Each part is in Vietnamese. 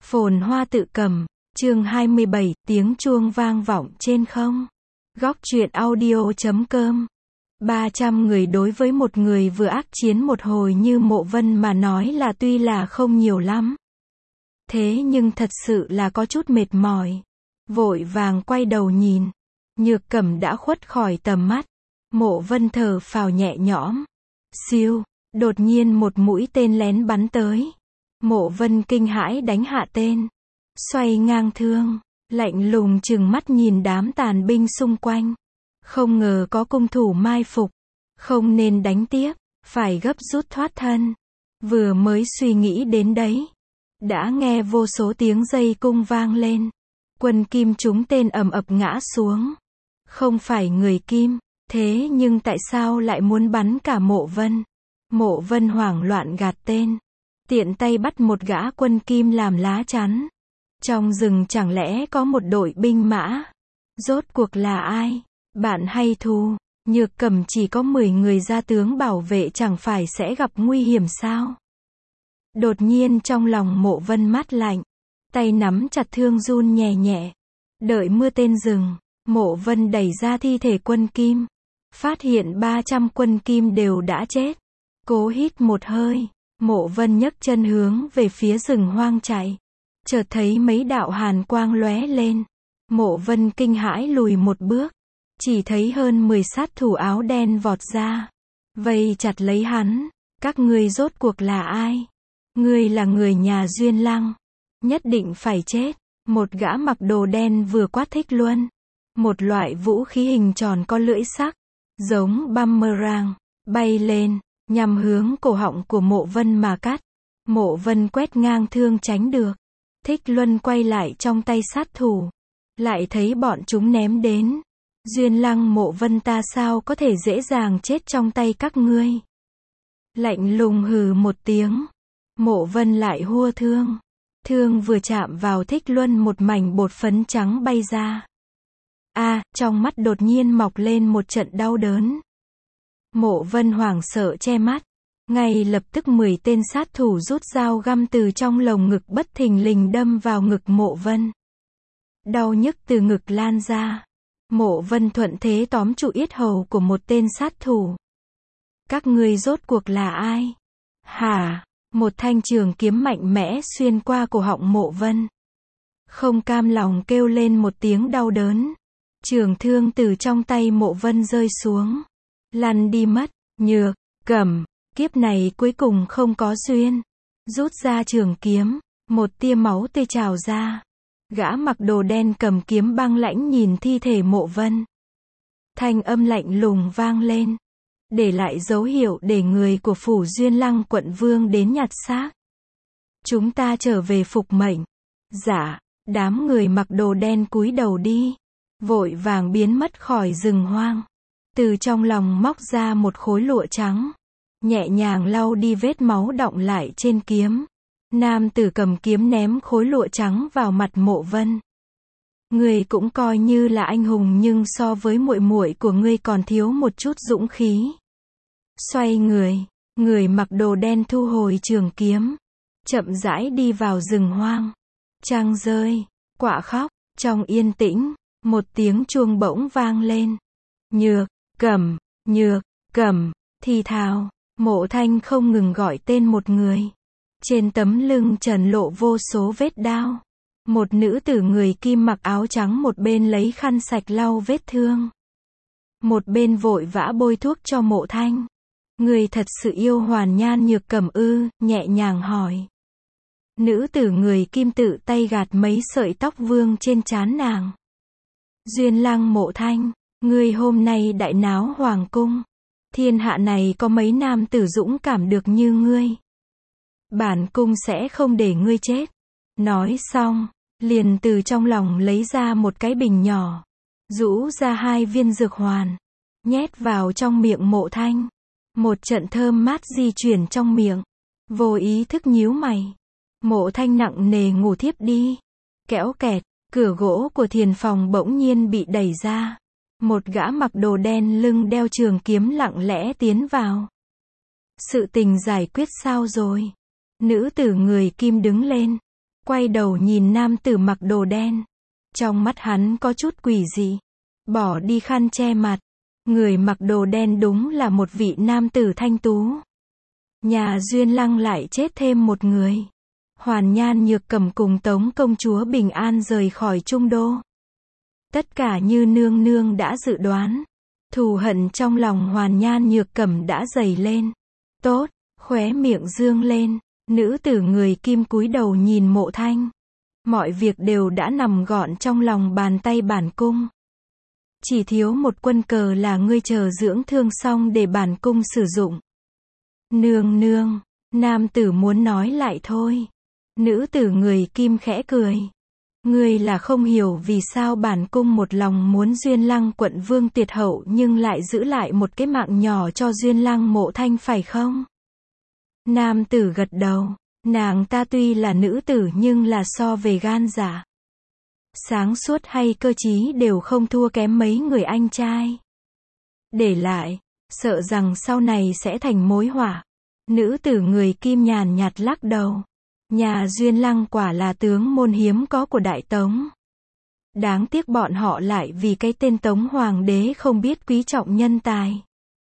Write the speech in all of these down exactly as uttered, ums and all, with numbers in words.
Phồn hoa tự cầm, chương hai mươi bảy, tiếng chuông vang vọng trên không. Góc truyện audio chấm com. ba trăm người đối với một người vừa ác chiến một hồi như Mộ Vân mà nói là tuy là không nhiều lắm. Thế nhưng thật sự là có chút mệt mỏi. Vội vàng quay đầu nhìn. Nhược Cẩm đã khuất khỏi tầm mắt. Mộ Vân thở phào nhẹ nhõm. Siêu, đột nhiên một mũi tên lén bắn tới. Mộ Vân kinh hãi đánh hạ tên. Xoay ngang thương, lạnh lùng trừng mắt nhìn đám tàn binh xung quanh. Không ngờ có cung thủ mai phục. Không nên đánh tiếp, phải gấp rút thoát thân. Vừa mới suy nghĩ đến đấy. Đã nghe vô số tiếng dây cung vang lên. Quân Kim trúng tên ầm ập ngã xuống. Không phải người Kim, thế nhưng tại sao lại muốn bắn cả Mộ Vân? Mộ Vân hoảng loạn gạt tên. Tiện tay bắt một gã quân Kim làm lá chắn. Trong rừng chẳng lẽ có một đội binh mã? Rốt cuộc là ai? Bạn hay thù? Nhược Cẩm chỉ có mười người gia tướng bảo vệ chẳng phải sẽ gặp nguy hiểm sao? Đột nhiên trong lòng Mộ Vân mát lạnh. Tay nắm chặt thương run nhẹ nhẹ. Đợi mưa tên dừng, Mộ Vân đẩy ra thi thể quân Kim. Phát hiện ba trăm quân Kim đều đã chết. Cố hít một hơi. Mộ Vân nhấc chân hướng về phía rừng hoang chạy. Chợt thấy mấy đạo hàn quang lóe lên. Mộ Vân kinh hãi lùi một bước. Chỉ thấy hơn mười sát thủ áo đen vọt ra. Vây chặt lấy hắn. Các ngươi rốt cuộc là ai? Ngươi là người nhà Duyên Lăng. Nhất định phải chết. Một gã mặc đồ đen vừa quát Thích Luân. Một loại vũ khí hình tròn có lưỡi sắc. Giống boomerang. Bay lên. Nhằm hướng cổ họng của Mộ Vân mà cắt. Mộ Vân quét ngang thương tránh được. Thích Luân quay lại trong tay sát thủ. Lại thấy bọn chúng ném đến. Duyên Lăng Mộ Vân ta sao có thể dễ dàng chết trong tay các ngươi? Lạnh lùng hừ một tiếng. Mộ Vân lại hua thương. Thương vừa chạm vào Thích Luân một mảnh bột phấn trắng bay ra. A, à, trong mắt đột nhiên mọc lên một trận đau đớn. Mộ Vân hoảng sợ che mắt. Ngay lập tức mười tên sát thủ rút dao găm từ trong lồng ngực bất thình lình đâm vào ngực Mộ Vân. Đau nhức từ ngực lan ra. Mộ Vân thuận thế tóm trụ yết hầu của một tên sát thủ. Các ngươi rốt cuộc là ai? Hả? Một thanh trường kiếm mạnh mẽ xuyên qua cổ họng Mộ Vân. Không cam lòng kêu lên một tiếng đau đớn. Trường thương từ trong tay Mộ Vân rơi xuống. Lăn đi mất. Nhược Cẩm, kiếp này cuối cùng không có duyên. Rút ra trường kiếm, một tia máu tươi trào ra. Gã mặc đồ đen cầm kiếm băng lãnh nhìn thi thể Mộ Vân. Thanh âm lạnh lùng vang lên. Để lại dấu hiệu để người của phủ Duyên Lăng quận vương đến nhặt xác. Chúng ta trở về phục mệnh. Dạ, đám người mặc đồ đen cúi đầu đi. Vội vàng biến mất khỏi rừng hoang. Từ trong lòng móc ra một khối lụa trắng. Nhẹ nhàng lau đi vết máu đọng lại trên kiếm. Nam tử cầm kiếm ném khối lụa trắng vào mặt Mộ Vân. Ngươi cũng coi như là anh hùng nhưng so với muội muội của ngươi còn thiếu một chút dũng khí. Xoay người, người mặc đồ đen thu hồi trường kiếm. Chậm rãi đi vào rừng hoang. Trăng rơi, quạ khóc, trong yên tĩnh, một tiếng chuông bỗng vang lên. Nhược Cẩm, Nhược Cẩm, thì thào, Mộ Thanh không ngừng gọi tên một người. Trên tấm lưng trần lộ vô số vết đao. Một nữ tử người Kim mặc áo trắng một bên lấy khăn sạch lau vết thương. Một bên vội vã bôi thuốc cho Mộ Thanh. Người thật sự yêu Hoàn Nhan Nhược Cẩm ư? Nhẹ nhàng hỏi. Nữ tử người Kim tự tay gạt mấy sợi tóc vương trên trán nàng. Duyên Lăng Mộ Thanh, ngươi hôm nay đại náo hoàng cung. Thiên hạ này có mấy nam tử dũng cảm được như ngươi. Bản cung sẽ không để ngươi chết. Nói xong, liền từ trong lòng lấy ra một cái bình nhỏ. Rũ ra hai viên dược hoàn. Nhét vào trong miệng Mộ Thanh. Một trận thơm mát di chuyển trong miệng. Vô ý thức nhíu mày. Mộ Thanh nặng nề ngủ thiếp đi. Kéo kẹt, cửa gỗ của thiền phòng bỗng nhiên bị đẩy ra. Một gã mặc đồ đen lưng đeo trường kiếm lặng lẽ tiến vào. Sự tình giải quyết sao rồi? Nữ tử người Kim đứng lên. quay đầu nhìn nam tử mặc đồ đen. Trong mắt hắn có chút quỷ dị. Bỏ đi khăn che mặt. Người mặc đồ đen đúng là một vị nam tử thanh tú. Nhà Duyên Lăng lại chết thêm một người. Hoàn Nhan Nhược Cẩm cùng Tống công chúa bình an rời khỏi Trung Đô. Tất cả như nương nương đã dự đoán. Thù hận trong lòng Hoàn Nhan Nhược Cẩm đã dày lên. Tốt, khóe miệng dương lên. Nữ tử người Kim cúi đầu nhìn Mộ Thanh. Mọi việc đều đã nằm gọn trong lòng bàn tay bản cung. Chỉ thiếu một quân cờ là ngươi chờ dưỡng thương xong để bản cung sử dụng. Nương nương, nam tử muốn nói lại thôi. Nữ tử người Kim khẽ cười. Ngươi là không hiểu vì sao bản cung một lòng muốn Duyên Lăng quận vương tuyệt hậu nhưng lại giữ lại một cái mạng nhỏ cho Duyên Lăng Mộ Thanh phải không? Nam tử gật đầu. Nàng ta tuy là nữ tử nhưng là so về gan dạ, sáng suốt hay cơ trí đều không thua kém mấy người anh trai. Để lại, sợ rằng sau này sẽ thành mối họa. Nữ tử người Kim nhàn nhạt lắc đầu. Nhà Duyên Lăng quả là tướng môn hiếm có của Đại Tống. Đáng tiếc bọn họ lại vì cái tên Tống Hoàng đế không biết quý trọng nhân tài.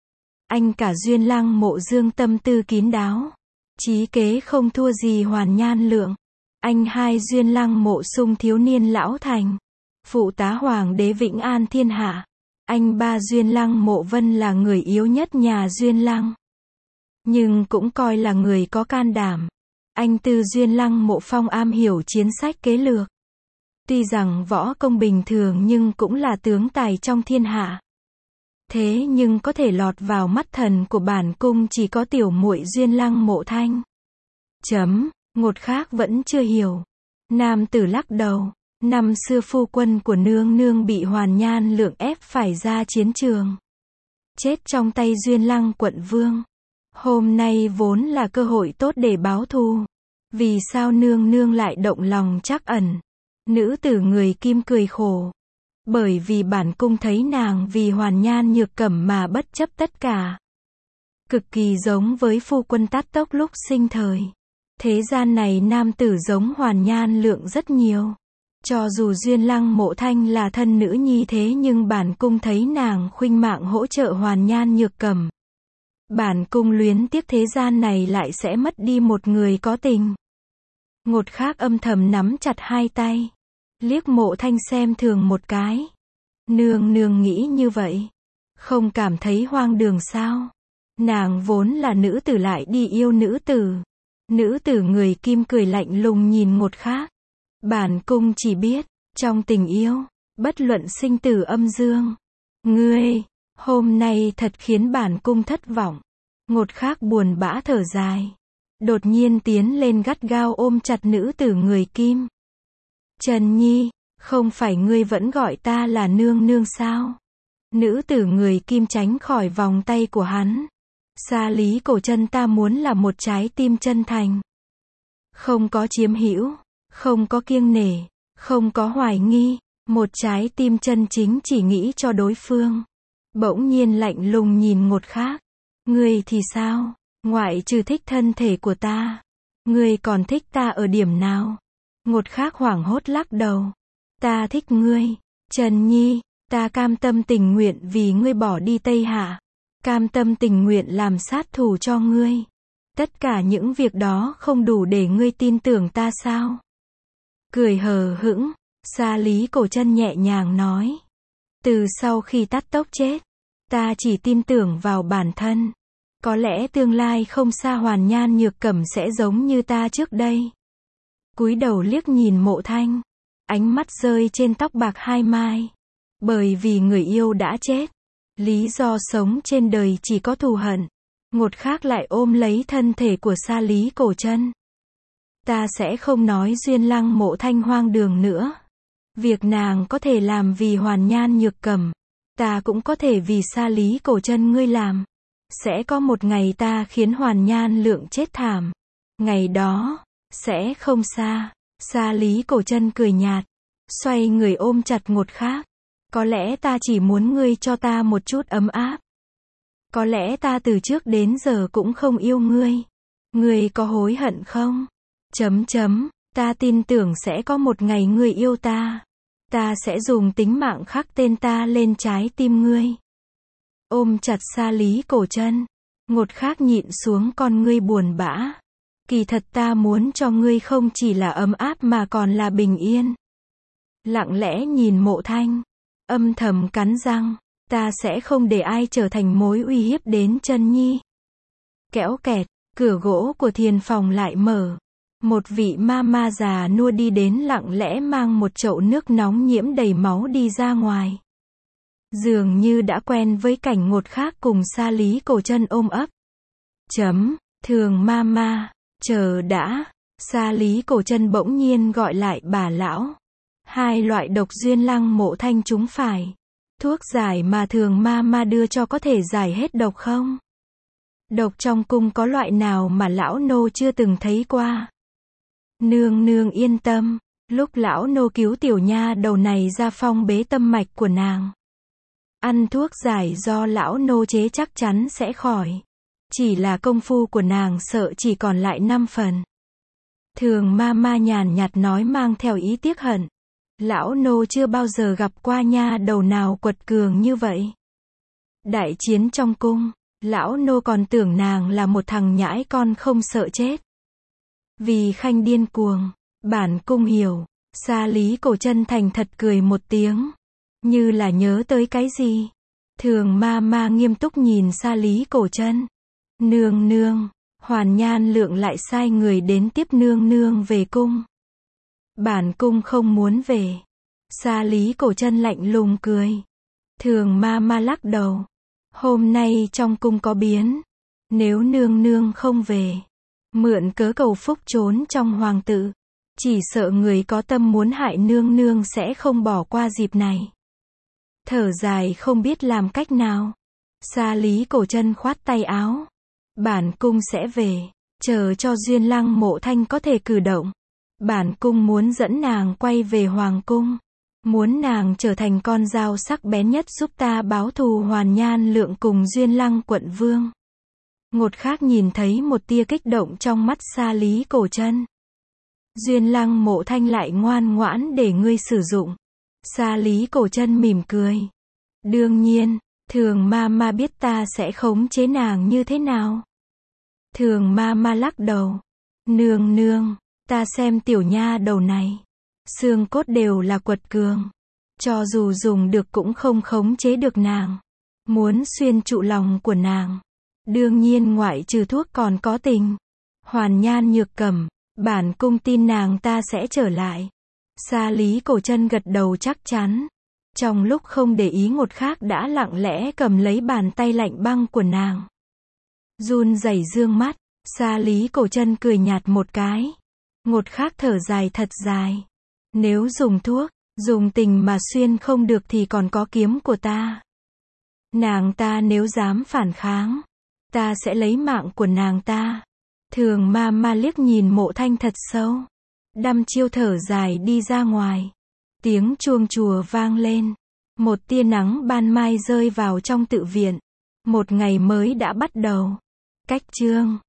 Anh cả Duyên Lăng Mộ Dương tâm tư kín đáo. Chí kế không thua gì Hoàn Nhan Lượng. Anh hai Duyên Lăng Mộ Sung thiếu niên lão thành. Phụ tá Hoàng đế vĩnh an thiên hạ. Anh ba Duyên Lăng Mộ Vân là người yếu nhất nhà Duyên Lăng. Nhưng cũng coi là người có can đảm. Anh tư Duyên Lăng Mộ Phong am hiểu chiến sách kế lược. Tuy rằng võ công bình thường nhưng cũng là tướng tài trong thiên hạ. Thế nhưng có thể lọt vào mắt thần của bản cung chỉ có tiểu muội Duyên Lăng Mộ Thanh. Chấm, ngột khác vẫn chưa hiểu. Nam tử lắc đầu. Năm xưa phu quân của nương nương bị Hoàn Nhan Lượng ép phải ra chiến trường. Chết trong tay Duyên Lăng quận vương. Hôm nay vốn là cơ hội tốt để báo thù. Vì sao nương nương lại động lòng trắc ẩn? Nữ tử người Kim cười khổ. Bởi vì bản cung thấy nàng vì Hoàn Nhan Nhược Cẩm mà bất chấp tất cả. Cực kỳ giống với phu quân Tát Tốc lúc sinh thời. Thế gian này nam tử giống Hoàn Nhan Lượng rất nhiều. Cho dù Duyên Lăng Mộ Thanh là thân nữ nhi thế nhưng bản cung thấy nàng khuynh mạng hỗ trợ Hoàn Nhan Nhược Cẩm. Bản cung luyến tiếc thế gian này lại sẽ mất đi một người có tình. Ngột khác âm thầm nắm chặt hai tay. Liếc Mộ Thanh xem thường một cái. Nương nương nghĩ như vậy. Không cảm thấy hoang đường sao? Nàng vốn là nữ tử lại đi yêu nữ tử. Nữ tử người Kim cười lạnh lùng nhìn Ngột khác. Bản cung chỉ biết, trong tình yêu, bất luận sinh tử âm dương. Ngươi, hôm nay thật khiến bản cung thất vọng. Ngột khác buồn bã thở dài. Đột nhiên tiến lên gắt gao ôm chặt nữ tử người Kim. Trần Nhi, không phải ngươi vẫn gọi ta là nương nương sao? Nữ tử người Kim tránh khỏi vòng tay của hắn. Xa lý cổ chân ta muốn là một trái tim chân thành. Không có chiếm hữu, không có kiêng nể, không có hoài nghi. Một trái tim chân chính chỉ nghĩ cho đối phương. Bỗng nhiên lạnh lùng nhìn Ngột khác. Ngươi thì sao? Ngoại trừ thích thân thể của ta. Ngươi còn thích ta ở điểm nào? Ngột khác hoảng hốt lắc đầu. Ta thích ngươi. Trần Nhi, ta cam tâm tình nguyện vì ngươi bỏ đi Tây Hạ. Cam tâm tình nguyện làm sát thủ cho ngươi. Tất cả những việc đó không đủ để ngươi tin tưởng ta sao? Cười hờ hững, Xa Lý Cổ Chân nhẹ nhàng nói. Từ sau khi Tát Tốc chết, ta chỉ tin tưởng vào bản thân. Có lẽ tương lai không xa Hoàn Nhan Nhược Cẩm sẽ giống như ta trước đây. Cúi đầu liếc nhìn Mộ Thanh. Ánh mắt rơi trên tóc bạc hai mai. Bởi vì người yêu đã chết. Lý do sống trên đời chỉ có thù hận. Ngột khác lại ôm lấy thân thể của Xa Lý Cổ Chân. Ta sẽ không nói Duyên Lăng Mộ Thanh hoang đường nữa. Việc nàng có thể làm vì Hoàn Nhan Nhược Cẩm. Ta cũng có thể vì Xa Lý Cổ Chân ngươi làm. Sẽ có một ngày ta khiến Hoàn Nhan Lượng chết thảm. Ngày đó, sẽ không xa. Xa Lý Cổ Chân cười nhạt. Xoay người ôm chặt Ngột khác. Có lẽ ta chỉ muốn ngươi cho ta một chút ấm áp. Có lẽ ta từ trước đến giờ cũng không yêu ngươi. Ngươi có hối hận không? Chấm chấm, Ta tin tưởng sẽ có một ngày ngươi yêu ta. Ta sẽ dùng tính mạng khắc tên ta lên trái tim ngươi. Ôm chặt Sa Lý cổ chân. Ngột Khác nhịn xuống con ngươi buồn bã. Kỳ thật ta muốn cho ngươi không chỉ là ấm áp mà còn là bình yên. Lặng lẽ nhìn Mộ Thanh. Âm thầm cắn răng. Ta sẽ không để ai trở thành mối uy hiếp đến Chân Nhi. Kéo kẹt, cửa gỗ của thiền phòng lại mở. Một vị ma ma già nua đi đến lặng lẽ mang một chậu nước nóng nhiễm đầy máu đi ra ngoài. Dường như đã quen với cảnh Ngột Khác cùng Sa Lý cổ chân ôm ấp. Chấm, Thường ma ma, chờ đã. Sa Lý cổ chân bỗng nhiên gọi lại bà lão. Hai loại độc Duyên Lăng Mộ Thanh chúng phải. Thuốc giải mà Thường ma ma đưa cho có thể giải hết độc không? Độc trong cung có loại nào mà lão nô chưa từng thấy qua? Nương nương yên tâm, lúc lão nô cứu tiểu nha đầu này ra phong bế tâm mạch của nàng. Ăn thuốc giải do lão nô chế chắc chắn sẽ khỏi. Chỉ là công phu của nàng sợ chỉ còn lại năm phần. Thường ma ma nhàn nhạt nói mang theo ý tiếc hận. Lão nô chưa bao giờ gặp qua nha đầu nào quật cường như vậy. Đại chiến trong cung, lão nô còn tưởng nàng là một thằng nhãi con không sợ chết. Vì khanh điên cuồng, bản cung hiểu. Sa Lý cổ chân thành thật cười một tiếng. Như là nhớ tới cái gì. Thường ma ma nghiêm túc nhìn Sa Lý cổ chân. Nương nương, Hoàn Nhan Lượng lại sai người đến tiếp nương nương về cung. Bản cung không muốn về. Sa Lý cổ chân lạnh lùng cười. Thường ma ma lắc đầu. Hôm nay trong cung có biến. Nếu nương nương không về, mượn cớ cầu phúc trốn trong hoàng tự, chỉ sợ người có tâm muốn hại nương nương sẽ không bỏ qua dịp này. Thở dài không biết làm cách nào. Sa Lý cổ chân khoát tay áo. Bản cung sẽ về, chờ cho Duyên Lăng Mộ Thanh có thể cử động. Bản cung muốn dẫn nàng quay về hoàng cung. Muốn nàng trở thành con dao sắc bén nhất giúp ta báo thù Hoàn Nhan Lượng cùng Duyên Lăng quận vương. Ngột Khác nhìn thấy một tia kích động trong mắt Sa Lý cổ chân. Duyên Lăng Mộ Thanh lại ngoan ngoãn để ngươi sử dụng. Sa Lý cổ chân mỉm cười. Đương nhiên, Thường ma ma biết ta sẽ khống chế nàng như thế nào. Thường ma ma lắc đầu. Nương nương, ta xem tiểu nha đầu này. Xương cốt đều là quật cường. Cho dù dùng được cũng không khống chế được nàng. Muốn xuyên trụ lòng của nàng. Đương nhiên ngoại trừ thuốc còn có tình. Hoàn Nhan Nhược Cẩm, bản cung tin nàng ta sẽ trở lại. Sa Lý cổ chân gật đầu chắc chắn. Trong lúc không để ý Ngột Khác đã lặng lẽ cầm lấy bàn tay lạnh băng của nàng. Run rẩy dương mắt, Sa Lý cổ chân cười nhạt một cái. Ngột Khác thở dài thật dài. Nếu dùng thuốc, dùng tình mà xuyên không được thì còn có kiếm của ta. Nàng ta nếu dám phản kháng, ta sẽ lấy mạng của nàng ta. Thường ma ma liếc nhìn Mộ Thanh thật sâu. Đăm chiêu thở dài đi ra ngoài. Tiếng chuông chùa vang lên. Một tia nắng ban mai rơi vào trong tự viện. Một ngày mới đã bắt đầu. Cách chương